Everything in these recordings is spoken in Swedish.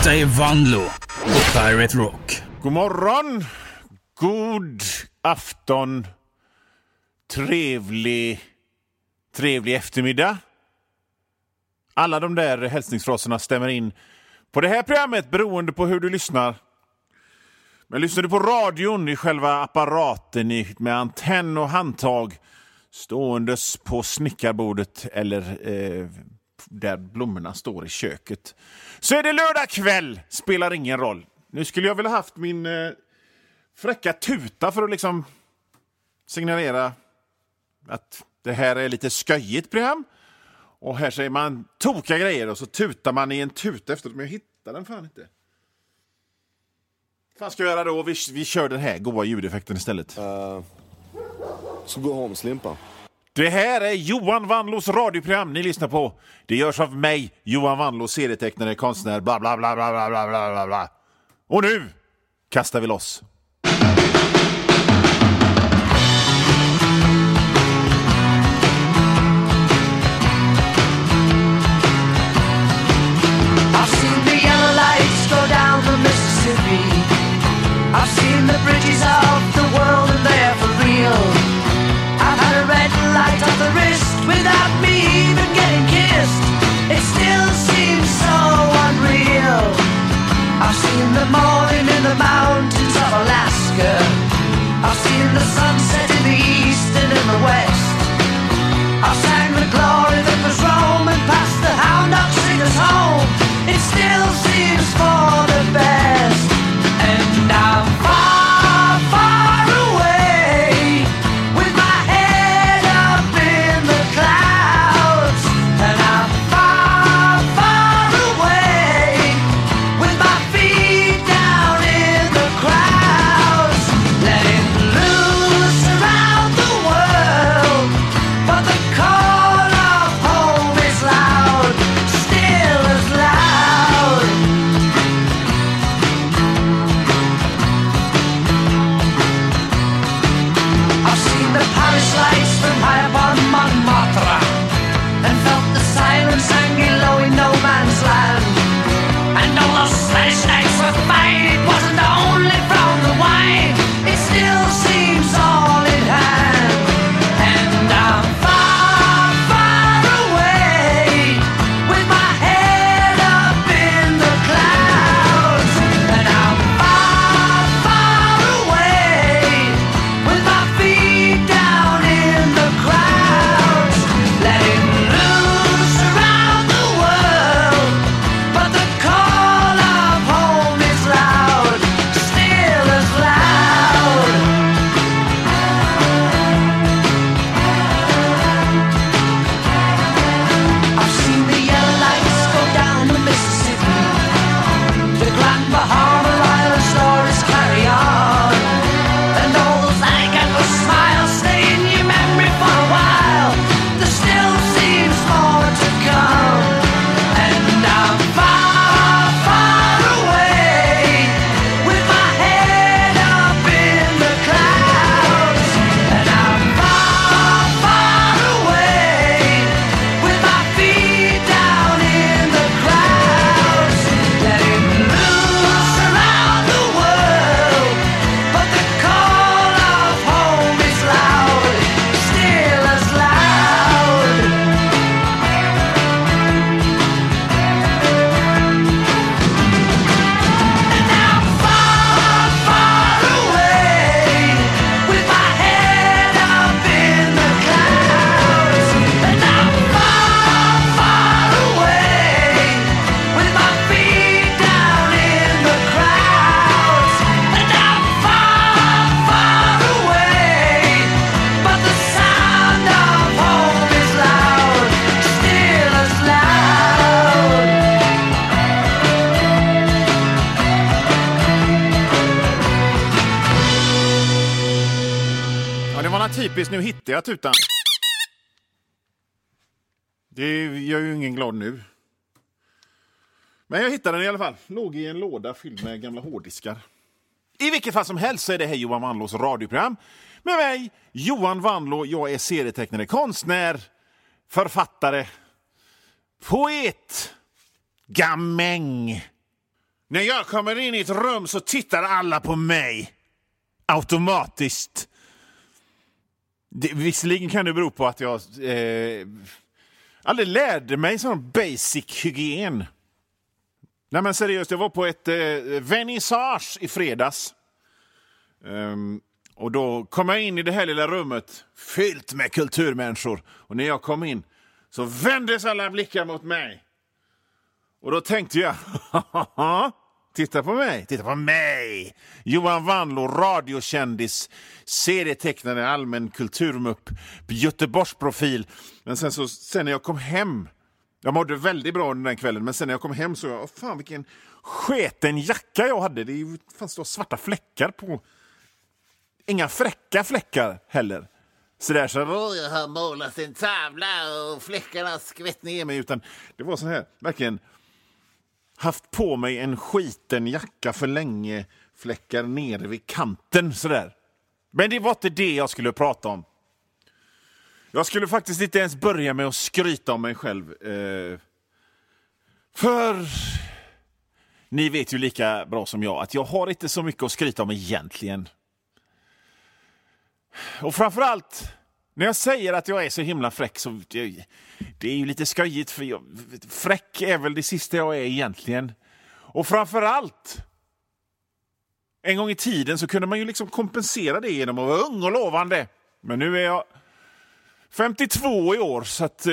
Detta är Vanlo på Pirate Rock. God morgon, god afton, trevlig eftermiddag. Alla de där hälsningsfraserna stämmer in på det här programmet beroende på hur du lyssnar. Men lyssnar du på radion i själva apparaten med antenn och handtag ståendes på snickarbordet eller där blommorna står i köket, så är det lördag kväll, spelar ingen roll. Nu skulle jag vilja haft min fräcka tuta för att liksom signalera att det här är lite sköjigt program. Och här säger man toka grejer och så tutar man i en tuta efteråt, men jag hittar den fan inte. Vad ska jag göra då? Vi kör den här goda ljudeffekten istället. Så gå hem, Slimpa. Det här är Johan Vanlos radioprogram ni lyssnar på. Det görs av mig, Johan Vanlo, serietecknare, konstnär, bla bla bla bla bla bla bla bla. Och nu kastar vi loss. I've seen the yellow lights go down the Mississippi. I've seen the bridges of the world and they're for real. I've had a red light on the wrist without me even getting kissed. It still seems so unreal. I've seen the morning in the mountains of Alaska. I've seen the sunset in the east and in the west. I've sang the glory that was Rome and passed the hound dog singers home. It still seems for the best. And I'm far, far away with my head up in the clouds. And I'm far, far away with my feet down in the crowds. Letting loose around the world, but the call of home is loud, still as loud. I've seen the Paris lights from high upon Montmartre and felt the silence hanging low in no man's land. And all those Spanish nights were fine, it wasn't only from the wine, it still seems all in hand. And I'm far, far away with my head up in the clouds. And I'm far, far away with my feet down in the crowds. Letting loose around the world, but the call of home is loud, still as loud. I've seen the yellow lights go down the Mississippi. The Grand Bahama Island stories carry on. And all those alligator smiles stay in your memory for a while. There still seems more to come. And I'm far, far away with my head up in the clouds. And I'm far, far away with my feet down in the crowds. Letting loose around the world, but the call of home is loud, still as loud. And I'm far, far away with my head up in the clouds. And I'm far, far away with my feet down in the crowds. And I'm far, far away, but the sound of home is loud, still as loud. Ja, det var något typiskt. Nu hittar jag tutan. Det gör ju ingen glad nu. Men jag hittade den i alla fall. Låg i en låda fylld med gamla hårddiskar. I vilket fall som helst så är det här Johan Vanlos radioprogram. Med mig, Johan Vanlo. Jag är serietecknare, konstnär, författare, poet, gamäng. När jag kommer in i ett rum så tittar alla på mig. Automatiskt. Visserligen kan det bero på att jag aldrig lärde mig sån basic hygien. Nej men seriöst, jag var på ett vernissage i fredags. Och då kom jag in i det här lilla rummet fyllt med kulturmänniskor. Och när jag kom in så vändes alla blickar mot mig. Och då tänkte jag, titta på mig. Johan Wanlo, radiokändis, serietecknare, allmän kulturmupp, Göteborgsprofil. Men sen när jag kom hem, jag mådde väldigt bra den kvällen, men sen när jag kom hem så, fan vilken sketen jacka jag hade. Det fanns då svarta fläckar på. Inga fräcka fläckar heller. Så där så, jag har målat en tavla och fläckarna skvätt ner mig. Utan det var så här, verkligen haft på mig en skiten jacka för länge, fläckar nere vid kanten sådär. Men det var inte det jag skulle prata om. Jag skulle faktiskt inte ens börja med att skryta om mig själv. För ni vet ju lika bra som jag att jag har inte så mycket att skryta om egentligen. Och framförallt när jag säger att jag är så himla fräck så det är ju lite skojigt för fräck är väl det sista jag är egentligen. Och framförallt en gång i tiden så kunde man ju liksom kompensera det genom att vara ung och lovande. Men nu är jag 52 i år så att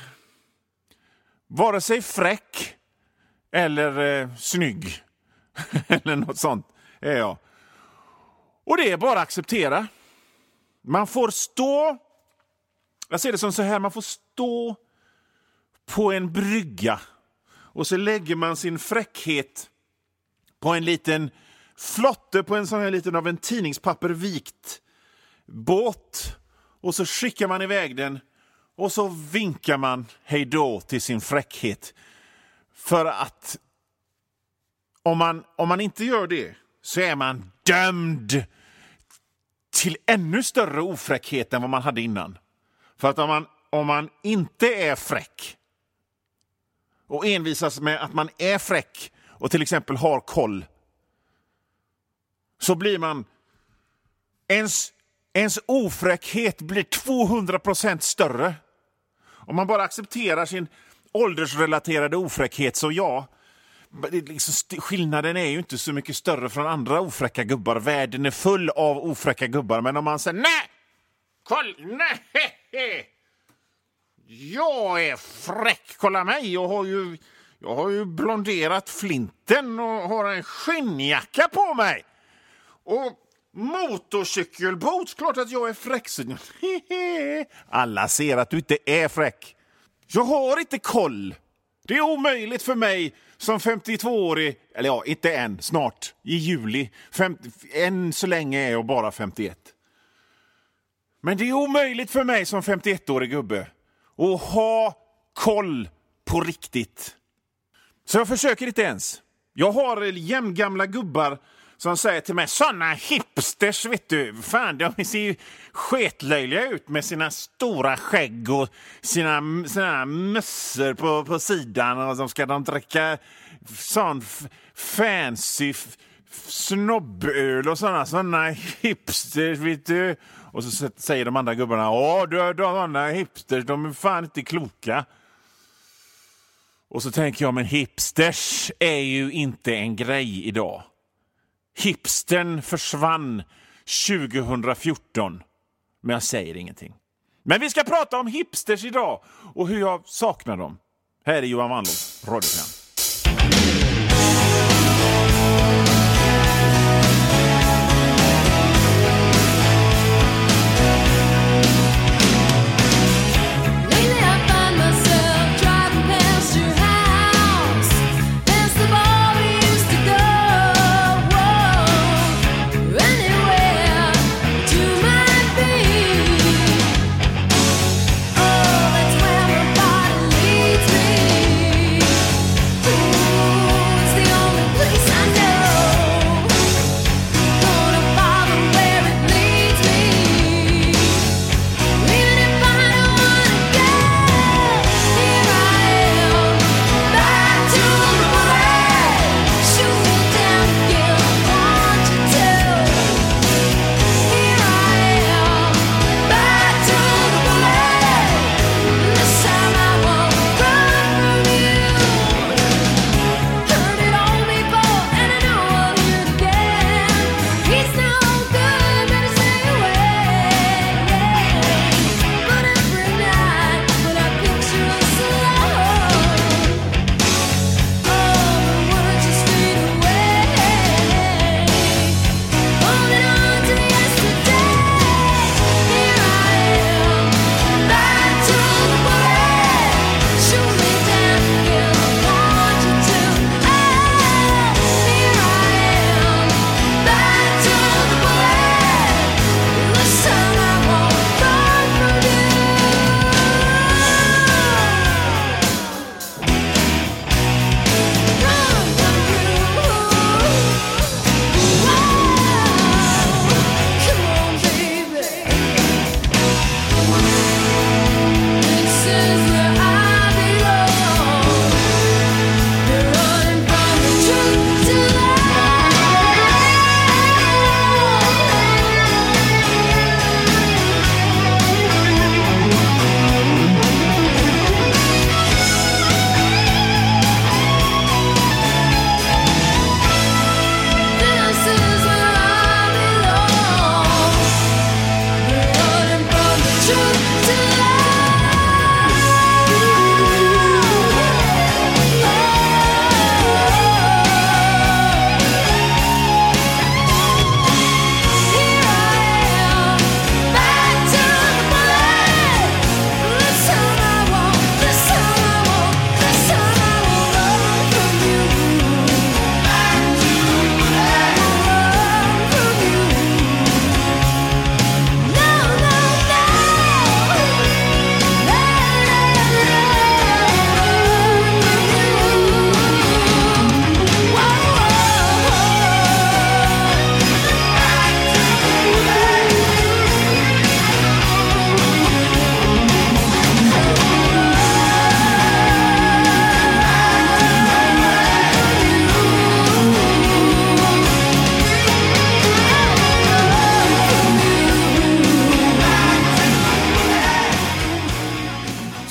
vare sig fräck eller snygg eller något sånt är jag. Och det är bara att acceptera. Man får stå, jag ser det som så här, man får stå på en brygga och så lägger man sin fräckhet på en liten flotte, på en sån här liten av en tidningspapper vikt båt och så skickar man iväg den och så vinkar man hej då till sin fräckhet. För att om man inte gör det så är man dömd till ännu större ofräckhet än vad man hade innan. För att om man inte är fräck och envisas med att man är fräck och till exempel har koll, så blir man ens ofräckhet blir 200% större. Om man bara accepterar sin åldersrelaterade ofräckhet så liksom, skillnaden är ju inte så mycket större från andra ofräcka gubbar. Världen är full av ofräcka gubbar. Men om man säger nej, jag är fräck, kolla mig, jag har ju blonderat flinten och har en skinnjacka på mig och motorcykelboots, klart att jag är fräck. Alla ser att du inte är fräck. Jag har inte koll. Det är omöjligt för mig som 52-årig, eller ja, inte än, snart, i juli. Än så länge är jag bara 51. Men det är omöjligt för mig som 51-årig gubbe att ha koll på riktigt. Så jag försöker inte ens. Jag har jämngamla gubbar som säger till mig, såna hipsters, vet du, fan, de ser ju sketlöjliga ut med sina stora skägg och sina mössor på sidan, och så ska de dricka sån fancy snobböl och såna hipsters, vet du. Och så säger de andra gubbarna, de hipsters, de är fan inte kloka. Och så tänker jag, men hipsters är ju inte en grej idag. Hipstern försvann 2014, men jag säger ingenting. Men vi ska prata om hipsters idag och hur jag saknar dem. Här är Johan Wanlos radioprogram.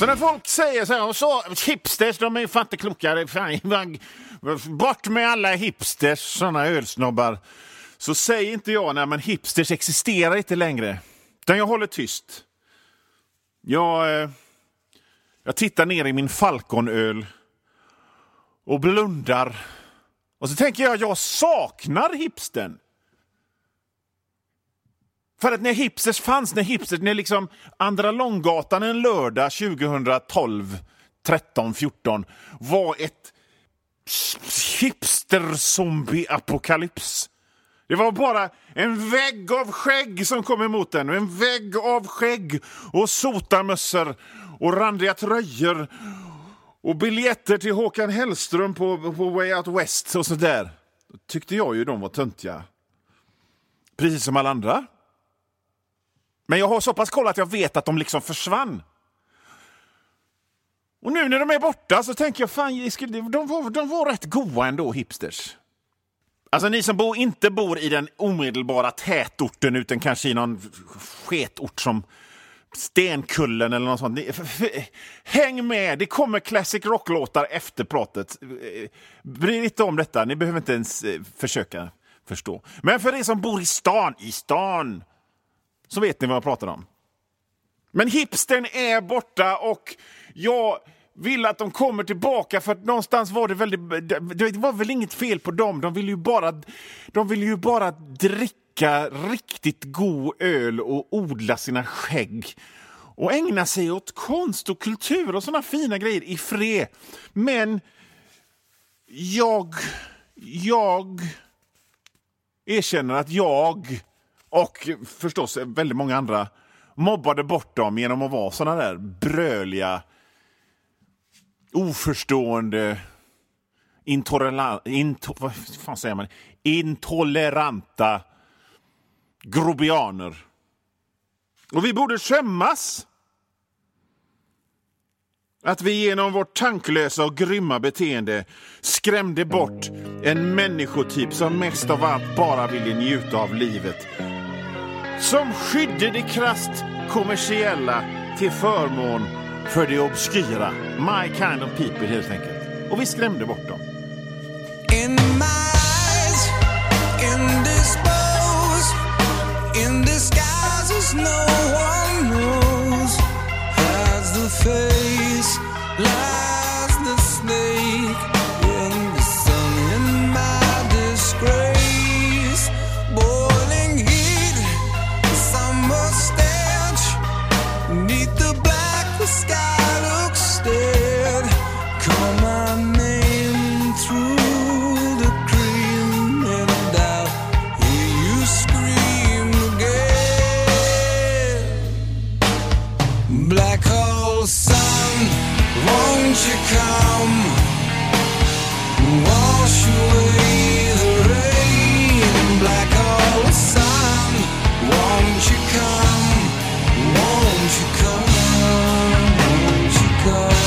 Så när folk säger så här, och så hipsters, de är ju fan inte kloka. Fan, bort med alla hipsters, såna ölsnobbar. Så säger inte jag, nej men hipsters existerar inte längre. Utan jag håller tyst. Jag tittar ner i min Falconöl och blundar. Och så tänker jag saknar hipstern. För att när hipsters fanns, när liksom Andra Långgatan en lördag 2012, 13, 14 var ett hipster-zombie-apokalyps. Det var bara en vägg av skägg som kom emot den. En vägg av skägg och sotarmössor och randiga tröjor och biljetter till Håkan Hellström på Way Out West och sådär. Tyckte jag ju de var töntiga. Precis som alla andra. Men jag har så pass koll att jag vet att de liksom försvann. Och nu när de är borta så tänker jag, fan, de var rätt goa ändå, hipsters. Alltså ni som inte bor i den omedelbara tätorten utan kanske i någon sketort som Stenkullen eller något sånt. Häng med, det kommer classic rocklåtar efter pratet. Bry er inte om detta, ni behöver inte ens försöka förstå. Men för er som bor i stan, så vet ni vad jag pratar om. Men hipstern är borta och jag vill att de kommer tillbaka, för att någonstans var det var väl inget fel på dem. De vill ju bara dricka riktigt god öl och odla sina skägg och ägna sig åt konst och kultur och såna fina grejer i fred. Men jag erkänner att jag och förstås väldigt många andra mobbade bort dem genom att vara såna där bröliga, oförstående, intoleranta grobianer. Och vi borde skämmas att vi genom vårt tanklösa och grymma beteende skrämde bort en människotyp som mest av allt bara ville njuta av livet. Som skydde det krasst kommersiella till förmån för det obskyra. My kind of people, helt enkelt. Och vi skrämde bort dem. In my eyes, indisposed, in disguises no one knows. Has the face, lies the snake, in the sun, in my disgrace. Boiling heat, summer stench, neath the black, the sky looks dead. Call my name through the cream, and I'll hear you scream again. Black hole sun, won't you come? Wash away the rain. Black hole sun, won't you come? Won't you come? Won't you come?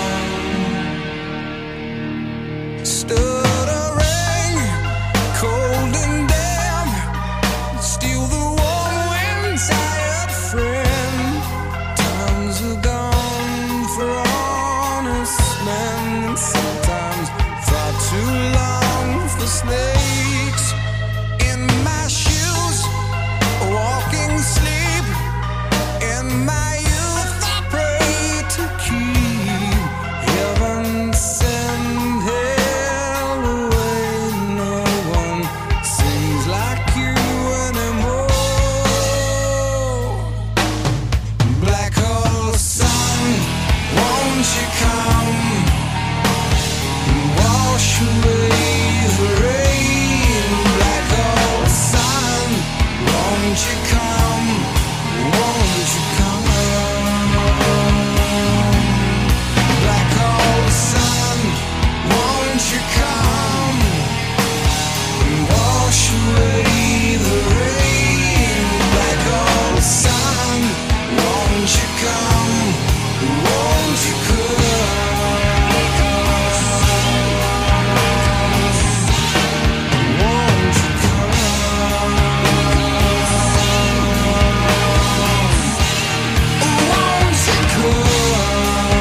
Stood a rain, cold and damp, steal the warm wind, tired friend. Times are gone for honest men, and sometimes far too long for snakes. In my shoes, walking sleep, in my youth I pray to keep heaven send hell away. No one sings like you anymore. Black hole sun, won't you come? Wash away the rain. Black hole sun, won't you come? Won't you come? Black hole sun, won't you come? Wash away the rain. Black hole sun, won't you come? Won't you come? Won't you come? Won't you come?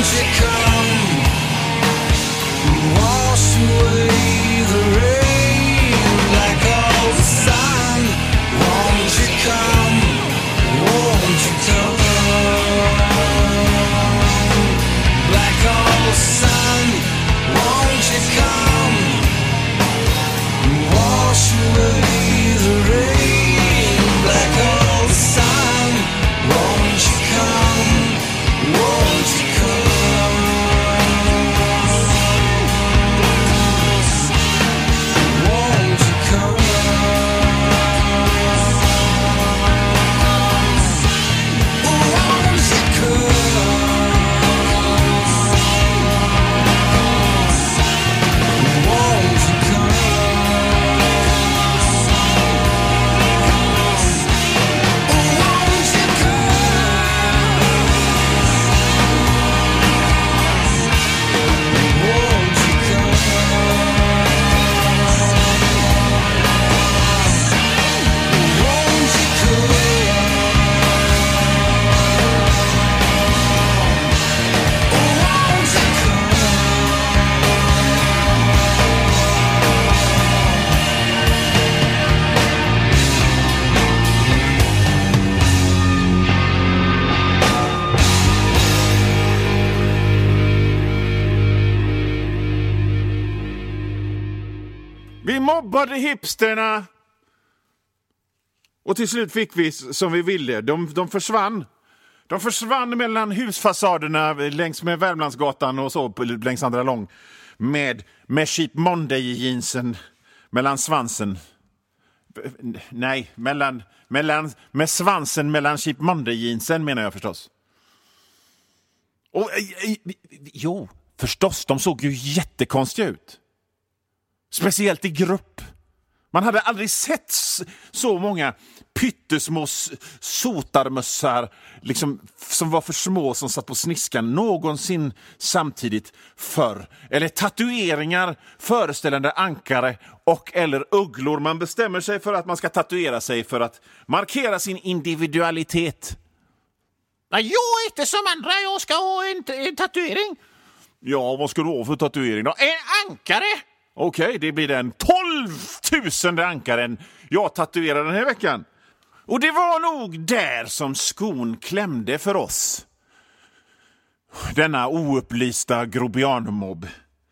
won't you come? Wash away the rain like all the sun. Won't you come? Won't you come? Like all the sun. Won't you come? Wash away the rain like all the sun. Won't you come? Won't you come? Won't you come? Won't you come? Won't you come? Vi mobbade hipsterna. Och till slut fick vi som vi ville. De försvann. De försvann mellan husfasaderna längs med Värmlandsgatan och så längs Andra Lång. Med Cheap Monday-jeansen mellan svansen. Nej, med svansen mellan Cheap Monday-jeansen menar jag förstås. Och jo, förstås, de såg ju jättekonstiga ut. Speciellt i grupp. Man hade aldrig sett så många pyttesmå sotarmössar liksom, som var för små som satt på sniskan någonsin samtidigt förr. Eller tatueringar föreställande ankare och eller ugglor. Man bestämmer sig för att man ska tatuera sig för att markera sin individualitet. Jag är inte som andra, jag ska ha en tatuering. Ja, vad ska du ha för tatuering då? En ankare! Okej, det blir den 12,000 ankaren jag tatuerar den här veckan. Och det var nog där som skon klämde för oss. Denna oupplysta grobianmobb.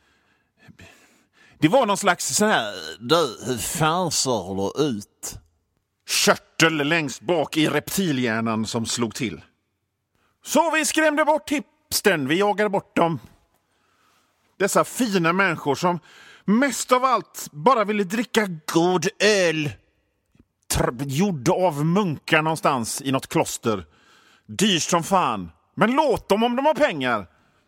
Det var någon slags sån här, hur fan ser det ut? Körtel längst bak i reptilhjärnan som slog till. Så vi skrämde bort hipstern, vi jagade bort dem. Dessa fina människor som mest av allt bara ville dricka god öl. Gjord av munkar någonstans i något kloster. Dyrt som fan. Men låt dem om de har pengar.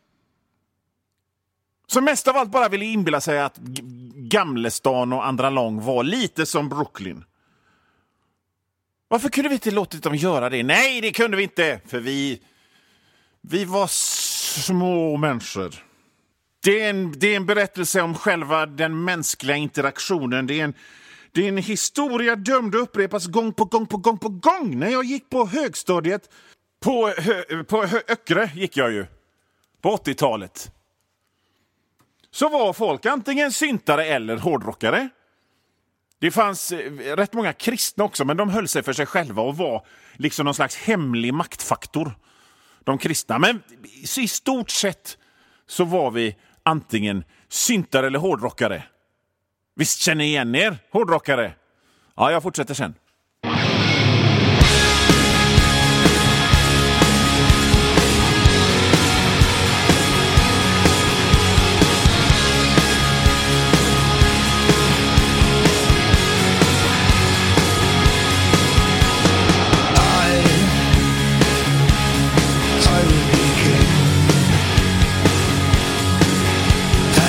Som mest av allt bara ville inbilla sig att Gamlestan och Andra Lång var lite som Brooklyn. Varför kunde vi inte låtit dem göra det? Nej, det kunde vi inte. För vi var små människor. Det är en berättelse om själva den mänskliga interaktionen. Det är en historia dömd att upprepas gång på gång. När jag gick på högstadiet, på Öckre gick jag ju, på 80-talet. Så var folk antingen syntare eller hårdrockare. Det fanns rätt många kristna också, men de höll sig för sig själva och var liksom någon slags hemlig maktfaktor. De kristna. Men i stort sett så var vi antingen syntare eller hårdrockare. Visst känner ni igen er, hårdrockare? Ja, jag fortsätter sen.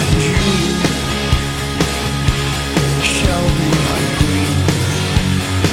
Shall be my queen.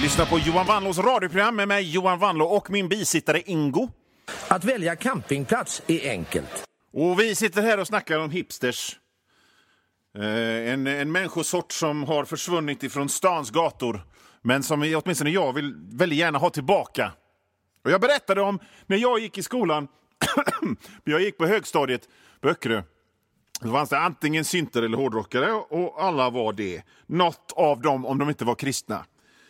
lyssnar på Johan Wanlås radioprogram med mig Johan Wanlå och min bisittare Ingo. Att välja campingplats är enkelt. Och vi sitter här och snackar om hipsters. En människosort som har försvunnit ifrån stans gator, men som åtminstone jag vill väldigt gärna ha tillbaka. Och jag berättade om när jag gick i skolan. Jag gick på högstadiet på Öckerö. Det fanns det antingen synter eller hårdrockare, och alla var det. Något av dem, om de inte var kristna.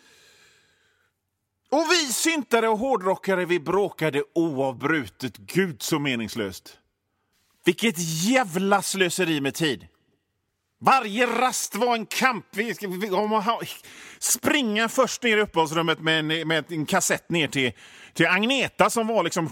Och vi syntare och hårdrockare, vi bråkade oavbrutet. Gud så meningslöst. Vilket jävla slöseri med tid. Varje rast var en kamp. Vi springa först ner i uppehållsrummet med en kassett ner till Agneta som var liksom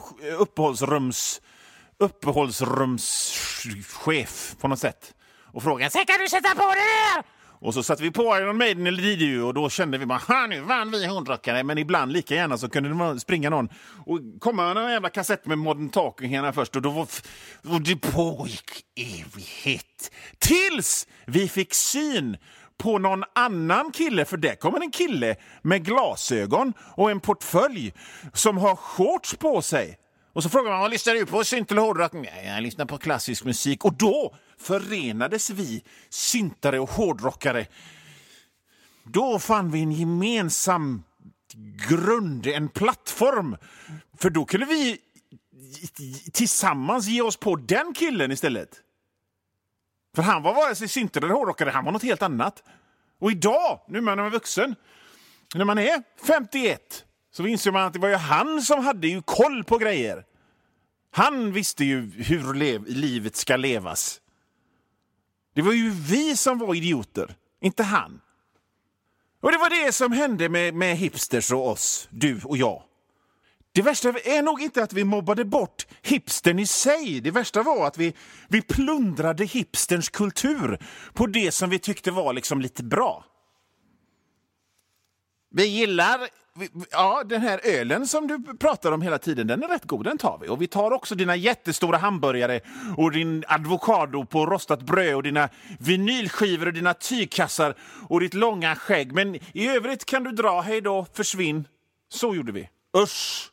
uppehållsrumschef på något sätt. Och frågade, så kan du sätta på det där? Och så satte vi på Iron Maiden eller Didio, och då kände vi bara, nu vann vi hårdrockare. Men ibland lika gärna så kunde det springa någon och komma en jävla kassett med Modern Talking här först. Och det pågick evighet. Tills vi fick syn på någon annan kille, för där kommer en kille med glasögon och en portfölj som har shorts på sig. Och så frågar man, vad lyssnar du på? Synt eller hårdrock? Nej, jag lyssnar på klassisk musik. Och då förenades vi, syntare och hårdrockare. Då fann vi en gemensam grund, en plattform. För då kunde vi tillsammans ge oss på den killen istället. För han var vare sig syntare eller hårdrockare, han var något helt annat. Och idag, nu när man är vuxen, när man är 51, så inser man att det var ju han som hade ju koll på grejer. Han visste ju hur livet ska levas. Det var ju vi som var idioter, inte han. Och det var det som hände med hipsters och oss, du och jag. Det värsta är nog inte att vi mobbade bort hipstern i sig. Det värsta var att vi plundrade hipsterns kultur på det som vi tyckte var liksom lite bra. Vi gillar... Ja, den här ölen som du pratar om hela tiden, den är rätt god, den tar vi. Och vi tar också dina jättestora hamburgare och din avokado på rostat bröd och dina vinylskivor och dina tygkassar och ditt långa skägg. Men i övrigt kan du dra, hej då, försvinn. Så gjorde vi. Usch!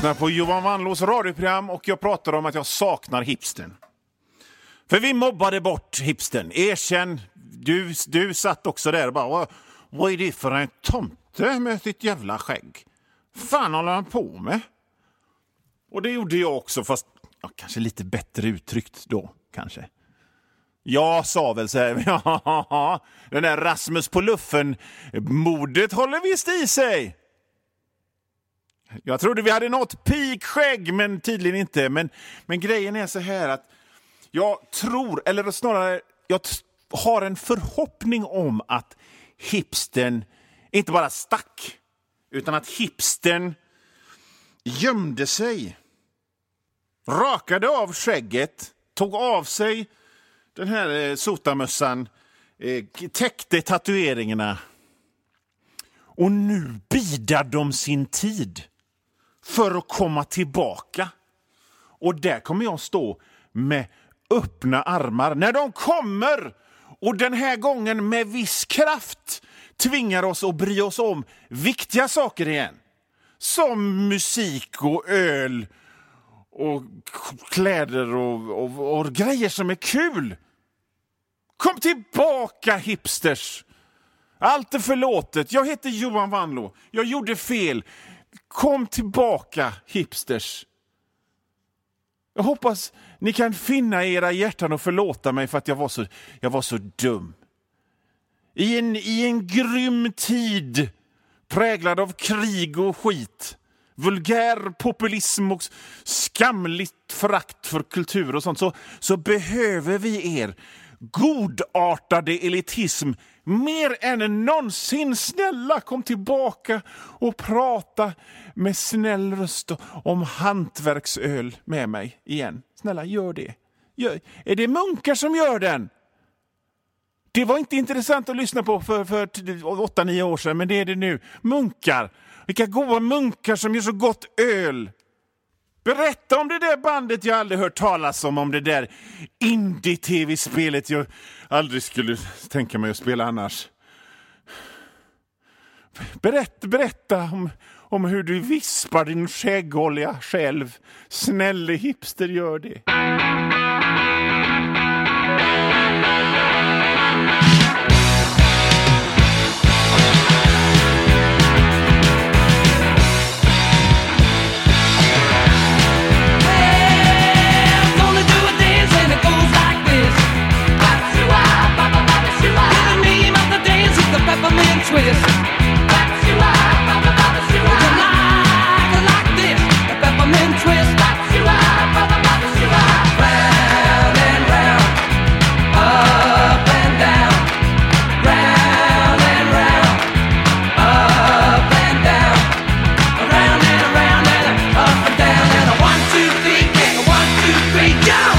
lyssnar på Johan Wanlås radioprogram och jag pratar om att jag saknar hipstern. För vi mobbade bort hipstern. Erkänn, du satt också där och bara, vad är det för en tomte med sitt jävla skägg? Fan håller han på med? Och det gjorde jag också, fast kanske lite bättre uttryckt då, kanske. Jag sa väl så här, ja, den där Rasmus på luffen, modet håller visst i sig. Jag trodde vi hade något peakskägg, men tydligen inte. Men grejen är så här att jag tror, eller snarare, jag har en förhoppning om att hipstern inte bara stack, utan att hipstern gömde sig, rakade av skägget, tog av sig den här sotamössan, täckte tatueringarna och nu bidar de sin tid för att komma tillbaka. Och där kommer jag stå med öppna armar när de kommer och den här gången med viss kraft tvingar oss att bry oss om viktiga saker igen. Som musik och öl och kläder och grejer som är kul. Kom tillbaka, hipsters! Allt är förlåtet. Jag heter Johan Wanlå. Jag gjorde fel. Kom tillbaka, hipsters. Jag hoppas ni kan finna era hjärtan och förlåta mig för att jag var så dum. I en grym tid präglad av krig och skit, vulgär populism och skamligt förakt för kultur och sånt, så behöver vi er godartade elitism mer än någonsin. Snälla, kom tillbaka och prata med snäll röst om hantverksöl med mig igen. Snälla, gör det. Är det munkar som gör den? Det var inte intressant att lyssna på för 8-9 år sedan, men det är det nu. Munkar. Vilka goda munkar som gör så gott öl. Berätta om det där bandet jag aldrig hört talas om det där indie-tv-spelet jag aldrig skulle tänka mig att spela annars. Berätta om hur du vispar din skäggolja själv. Snälla hipster, gör det. Twist. Like this, a peppermint twist. Round and round, up and down. Round and round, up and down. Around and around and up and down. And a 1, 2, 3, kick. A 1, 2, 3, jump.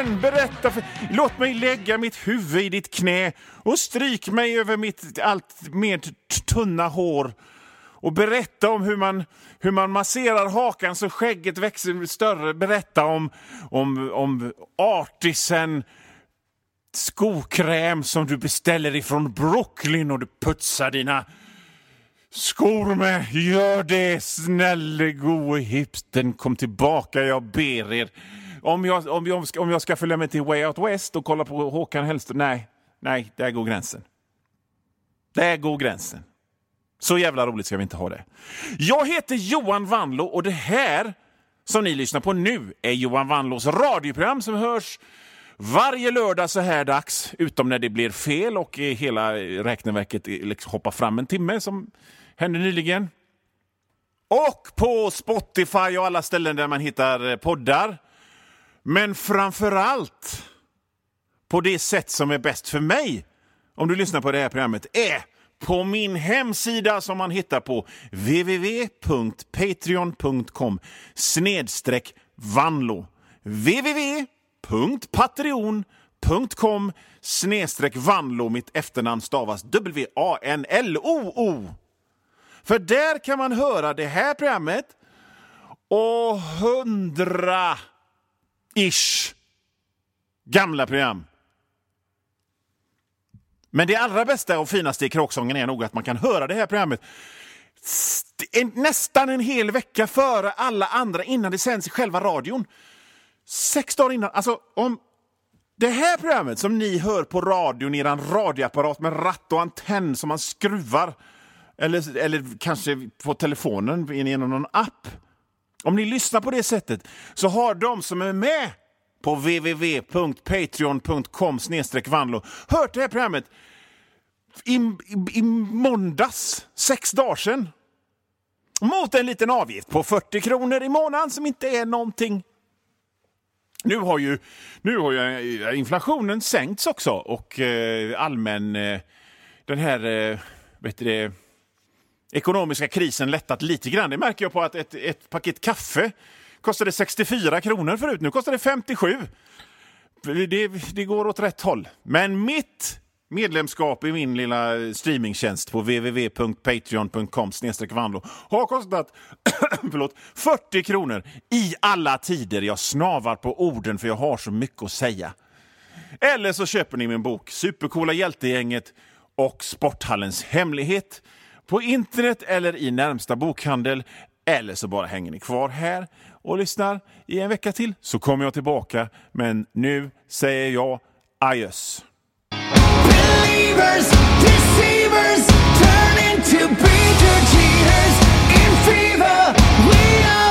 igen, berätta låt mig lägga mitt huvud i ditt knä och stryk mig över mitt allt mer tunna hår och berätta om hur man masserar hakan så skägget växer större. Berätta om Artisan skokräm som du beställer ifrån Brooklyn och du putsar dina skor med. Gör det, snälla gode hipsten, kom tillbaka, jag ber er. Om jag ska följa med till Way Out West och kolla på Håkan Hellström, nej, där går gränsen. Där går gränsen. Så jävla roligt ska vi inte ha det. Jag heter Johan Vanlo och det här som ni lyssnar på nu är Johan Vanlos radioprogram som hörs varje lördag så här dags, utom när det blir fel och hela räkneverket hoppar fram en timme som hände nyligen. Och på Spotify och alla ställen där man hittar poddar. Men framförallt på det sätt som är bäst för mig, om du lyssnar på det här programmet, är på min hemsida som man hittar på www.patreon.com/Vanlo. www.patreon.com/Vanlo. Mitt efternamn stavas WANLOO. För där kan man höra det här programmet och 100-ish gamla program. Men det allra bästa och finaste i Kråksången är nog att man kan höra det här programmet nästan en hel vecka före alla andra innan det sänds i själva radion. 6 dagar innan. Alltså om det här programmet som ni hör på radion i en radioapparat med ratt och antenn som man skruvar eller kanske på telefonen genom någon app. Om ni lyssnar på det sättet så har de som är med på www.patreon.com/Vanlo hört det här programmet i måndags, 6 dagar sedan. Mot en liten avgift på 40 kronor i månaden som inte är någonting. Nu har ju inflationen sänkts också och allmän den här ekonomiska krisen lättat lite grann. Det märker jag på att ett paket kaffe kostade 64 kronor förut. Nu kostar det 57. Det går åt rätt håll. Men mitt medlemskap i min lilla streamingtjänst på www.patreon.com/Vanlo har kostat 40 kronor i alla tider. Jag snavar på orden för jag har så mycket att säga. Eller så köper ni min bok Supercoola hjältegänget och Sporthallens hemlighet på internet eller i närmsta bokhandel. Eller så bara hänger ni kvar här och lyssnar i en vecka till så kommer jag tillbaka. Men nu säger jag adjöss. Believers, deceivers, turn into preacher cheaters. In fever, we are